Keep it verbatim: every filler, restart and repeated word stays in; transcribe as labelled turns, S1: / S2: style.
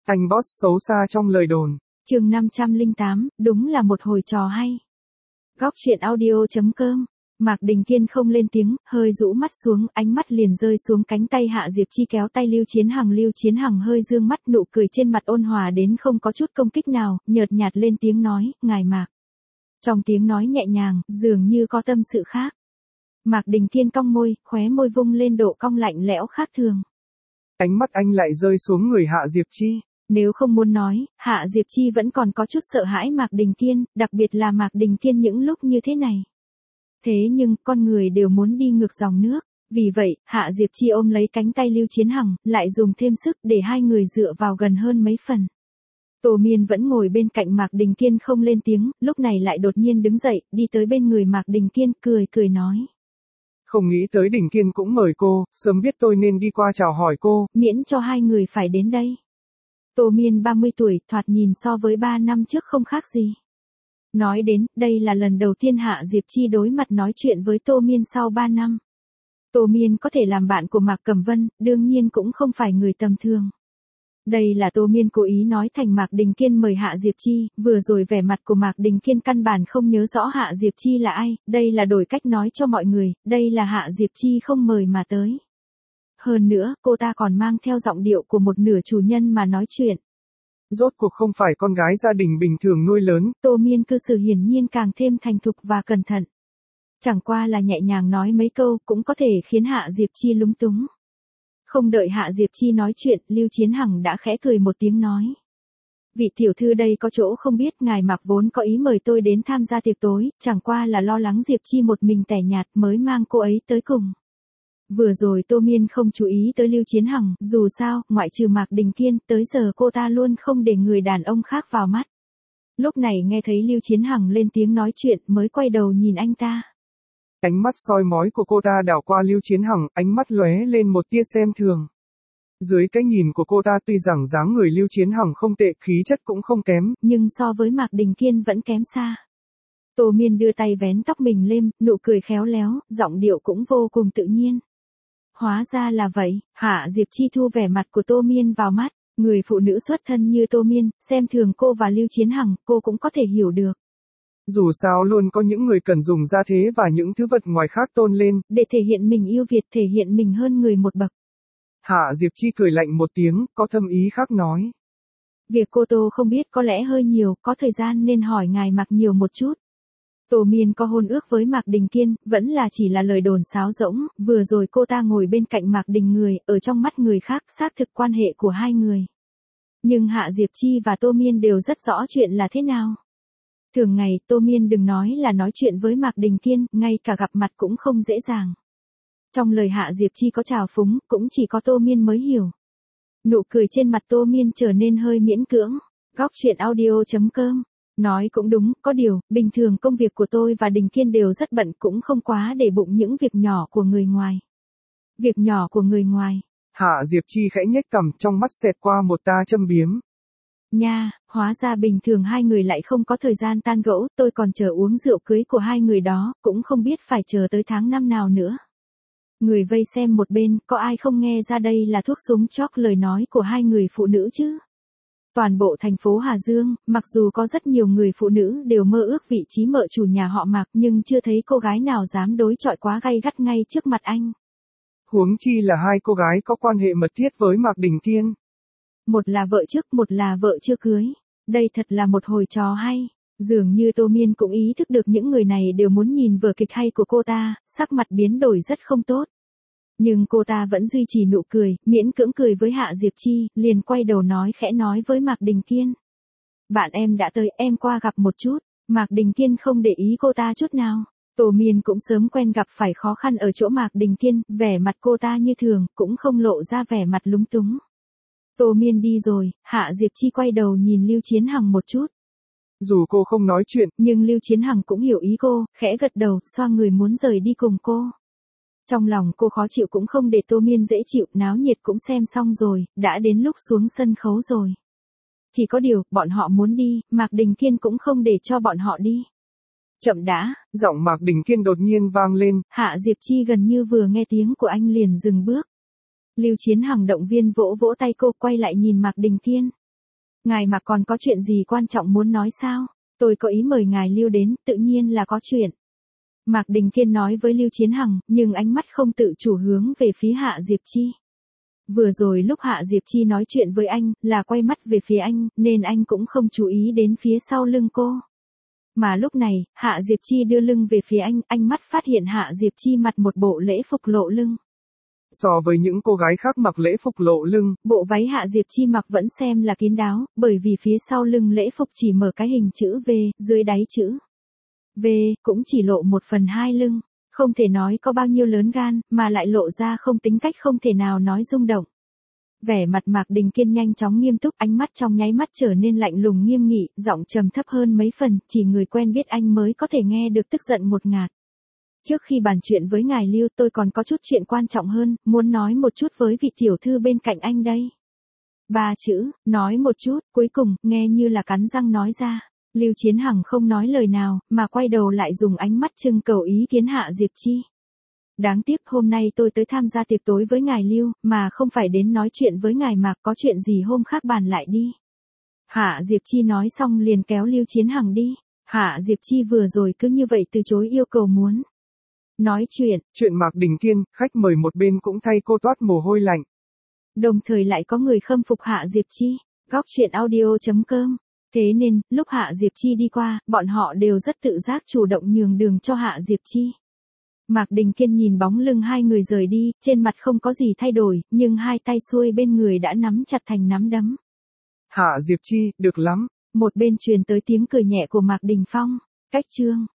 S1: Anh boss xấu xa trong lời đồn.
S2: Chương năm trăm lẻ tám, đúng là một hồi trò hay. Góc truyện audio chấm com. Mạc Đình Kiên không lên tiếng, hơi rũ mắt xuống, ánh mắt liền rơi xuống cánh tay Hạ Diệp Chi kéo tay Lưu Chiến Hằng. Lưu Chiến Hằng hơi dương mắt, nụ cười trên mặt ôn hòa đến không có chút công kích nào, nhợt nhạt lên tiếng nói, ngài Mạc. Trong tiếng nói nhẹ nhàng, dường như có tâm sự khác. Mạc Đình Kiên cong môi, khóe môi vung lên độ cong lạnh lẽo khác thường.
S1: Ánh mắt anh lại rơi xuống người Hạ Diệp Chi.
S2: Nếu không muốn nói, Hạ Diệp Chi vẫn còn có chút sợ hãi Mạc Đình Kiên, đặc biệt là Mạc Đình Kiên những lúc như thế này. Thế nhưng, con người đều muốn đi ngược dòng nước. Vì vậy, Hạ Diệp Chi ôm lấy cánh tay Lưu Chiến Hằng, lại dùng thêm sức để hai người dựa vào gần hơn mấy phần. Tô Miên vẫn ngồi bên cạnh Mạc Đình Kiên không lên tiếng, lúc này lại đột nhiên đứng dậy, đi tới bên người Mạc Đình Kiên, cười cười nói.
S1: Không nghĩ tới Đình Kiên cũng mời cô, sớm biết tôi nên đi qua chào hỏi cô.
S2: Miễn cho hai người phải đến đây. Tô Miên ba mươi tuổi, thoạt nhìn so với ba năm trước không khác gì. Nói đến, đây là lần đầu tiên Hạ Diệp Chi đối mặt nói chuyện với Tô Miên sau ba năm. Tô Miên có thể làm bạn của Mạc Cẩm Vân, đương nhiên cũng không phải người tầm thường. Đây là Tô Miên cố ý nói thành Mạc Đình Kiên mời Hạ Diệp Chi, vừa rồi vẻ mặt của Mạc Đình Kiên căn bản không nhớ rõ Hạ Diệp Chi là ai, đây là đổi cách nói cho mọi người, đây là Hạ Diệp Chi không mời mà tới. Hơn nữa, cô ta còn mang theo giọng điệu của một nửa chủ nhân mà nói chuyện.
S1: Rốt cuộc không phải con gái gia đình bình thường nuôi lớn.
S2: Tô Miên cư xử hiển nhiên càng thêm thành thục và cẩn thận. Chẳng qua là nhẹ nhàng nói mấy câu cũng có thể khiến Hạ Diệp Chi lúng túng. Không đợi Hạ Diệp Chi nói chuyện, Lưu Chiến Hằng đã khẽ cười một tiếng nói. Vị tiểu thư đây có chỗ không biết, ngài Mạc vốn có ý mời tôi đến tham gia tiệc tối, chẳng qua là lo lắng Diệp Chi một mình tẻ nhạt mới mang cô ấy tới cùng. Vừa rồi Tô Miên không chú ý tới Lưu Chiến Hằng, dù sao, ngoại trừ Mạc Đình Kiên, tới giờ cô ta luôn không để người đàn ông khác vào mắt. Lúc này nghe thấy Lưu Chiến Hằng lên tiếng nói chuyện mới quay đầu nhìn anh ta.
S1: Ánh mắt soi mói của cô ta đảo qua Lưu Chiến Hằng, ánh mắt lóe lên một tia xem thường. Dưới cái nhìn của cô ta tuy rằng dáng người Lưu Chiến Hằng không tệ, khí chất cũng không kém,
S2: nhưng so với Mạc Đình Kiên vẫn kém xa. Tô Miên đưa tay vén tóc mình lên, nụ cười khéo léo, giọng điệu cũng vô cùng tự nhiên. Hóa ra là vậy, Hạ Diệp Chi thu vẻ mặt của Tô Miên vào mắt, người phụ nữ xuất thân như Tô Miên, xem thường cô và Lưu Chiến Hằng, cô cũng có thể hiểu được.
S1: Dù sao luôn có những người cần dùng gia thế và những thứ vật ngoài khác tôn lên,
S2: để thể hiện mình yêu Việt, thể hiện mình hơn người một bậc.
S1: Hạ Diệp Chi cười lạnh một tiếng, có thâm ý khác nói.
S2: Việc cô Tô không biết có lẽ hơi nhiều, có thời gian nên hỏi ngài Mạc nhiều một chút. Tô Miên có hôn ước với Mạc Đình Kiên, vẫn là chỉ là lời đồn sáo rỗng, vừa rồi cô ta ngồi bên cạnh Mạc Đình người, ở trong mắt người khác xác thực quan hệ của hai người. Nhưng Hạ Diệp Chi và Tô Miên đều rất rõ chuyện là thế nào. Thường ngày, Tô Miên đừng nói là nói chuyện với Mạc Đình Kiên, ngay cả gặp mặt cũng không dễ dàng. Trong lời Hạ Diệp Chi có trào phúng, cũng chỉ có Tô Miên mới hiểu. Nụ cười trên mặt Tô Miên trở nên hơi miễn cưỡng. Góc truyện audio chấm com. Nói cũng đúng, có điều, bình thường công việc của tôi và Đình Kiên đều rất bận, cũng không quá để bụng những việc nhỏ của người ngoài. Việc nhỏ của người ngoài.
S1: Hạ Diệp Chi khẽ nhếch cằm, trong mắt xẹt qua một tia châm biếm.
S2: Nha, hóa ra bình thường hai người lại không có thời gian tan gẫu, tôi còn chờ uống rượu cưới của hai người đó, cũng không biết phải chờ tới tháng năm nào nữa. Người vây xem một bên, có ai không nghe ra đây là thuốc súng chóc lời nói của hai người phụ nữ chứ? Toàn bộ thành phố Hà Dương, mặc dù có rất nhiều người phụ nữ đều mơ ước vị trí mợ chủ nhà họ Mạc, nhưng chưa thấy cô gái nào dám đối chọi quá gay gắt ngay trước mặt anh.
S1: Huống chi là hai cô gái có quan hệ mật thiết với Mạc Đình Kiên.
S2: Một là vợ trước, một là vợ chưa cưới. Đây thật là một hồi trò hay. Dường như Tô Miên cũng ý thức được những người này đều muốn nhìn vở kịch hay của cô ta, sắc mặt biến đổi rất không tốt. Nhưng cô ta vẫn duy trì nụ cười, miễn cưỡng cười với Hạ Diệp Chi, liền quay đầu nói khẽ nói với Mạc Đình Kiên. Bạn em đã tới, em qua gặp một chút. Mạc Đình Kiên không để ý cô ta chút nào. Tô Miên cũng sớm quen gặp phải khó khăn ở chỗ Mạc Đình Kiên, vẻ mặt cô ta như thường, cũng không lộ ra vẻ mặt lúng túng. Tô Miên đi rồi, Hạ Diệp Chi quay đầu nhìn Lưu Chiến Hằng một chút.
S1: Dù cô không nói chuyện,
S2: nhưng Lưu Chiến Hằng cũng hiểu ý cô, khẽ gật đầu, xoa người muốn rời đi cùng cô. Trong lòng cô khó chịu cũng không để Tô Miên dễ chịu, náo nhiệt cũng xem xong rồi, đã đến lúc xuống sân khấu rồi. Chỉ có điều, bọn họ muốn đi, Mạc Đình Kiên cũng không để cho bọn họ đi. Chậm đã,
S1: giọng Mạc Đình Kiên đột nhiên vang lên.
S2: Hạ Diệp Chi gần như vừa nghe tiếng của anh liền dừng bước. Lưu Chiến Hằng động viên vỗ vỗ tay cô, quay lại nhìn Mạc Đình Kiên. Ngài Mạc còn có chuyện gì quan trọng muốn nói sao? Tôi có ý mời ngài Lưu đến, tự nhiên là có chuyện. Mạc Đình Kiên nói với Lưu Chiến Hằng, nhưng ánh mắt không tự chủ hướng về phía Hạ Diệp Chi. Vừa rồi lúc Hạ Diệp Chi nói chuyện với anh, là quay mắt về phía anh, nên anh cũng không chú ý đến phía sau lưng cô. Mà lúc này, Hạ Diệp Chi đưa lưng về phía anh, anh mắt phát hiện Hạ Diệp Chi mặc một bộ lễ phục lộ lưng.
S1: So với những cô gái khác mặc lễ phục lộ lưng,
S2: bộ váy Hạ Diệp Chi mặc vẫn xem là kín đáo, bởi vì phía sau lưng lễ phục chỉ mở cái hình chữ V, dưới đáy chữ V, cũng chỉ lộ một phần hai lưng. Không thể nói có bao nhiêu lớn gan, mà lại lộ ra không tính cách không thể nào nói rung động. Vẻ mặt Mạc Đình Kiên nhanh chóng nghiêm túc, ánh mắt trong nháy mắt trở nên lạnh lùng nghiêm nghị, giọng trầm thấp hơn mấy phần, chỉ người quen biết anh mới có thể nghe được tức giận ngột ngạt. Trước khi bàn chuyện với ngài Lưu, tôi còn có chút chuyện quan trọng hơn, muốn nói một chút với vị tiểu thư bên cạnh anh đây. Ba chữ, nói một chút, cuối cùng, nghe như là cắn răng nói ra. Lưu Chiến Hằng không nói lời nào, mà quay đầu lại dùng ánh mắt trưng cầu ý kiến Hạ Diệp Chi. Đáng tiếc hôm nay tôi tới tham gia tiệc tối với ngài Lưu, mà không phải đến nói chuyện với ngài Mạc, có chuyện gì hôm khác bàn lại đi. Hạ Diệp Chi nói xong liền kéo Lưu Chiến Hằng đi. Hạ Diệp Chi vừa rồi cứ như vậy từ chối yêu cầu muốn nói chuyện.
S1: Chuyện Mạc Đình Kiên, khách mời một bên cũng thay cô toát mồ hôi lạnh.
S2: Đồng thời lại có người khâm phục Hạ Diệp Chi. Góc chuyện audio chấm com. Thế nên, lúc Hạ Diệp Chi đi qua, bọn họ đều rất tự giác chủ động nhường đường cho Hạ Diệp Chi. Mạc Đình Kiên nhìn bóng lưng hai người rời đi, trên mặt không có gì thay đổi, nhưng hai tay xuôi bên người đã nắm chặt thành nắm đấm.
S1: Hạ Diệp Chi, được lắm.
S2: Một bên truyền tới tiếng cười nhẹ của Mạc Đình Phong. Cách chương.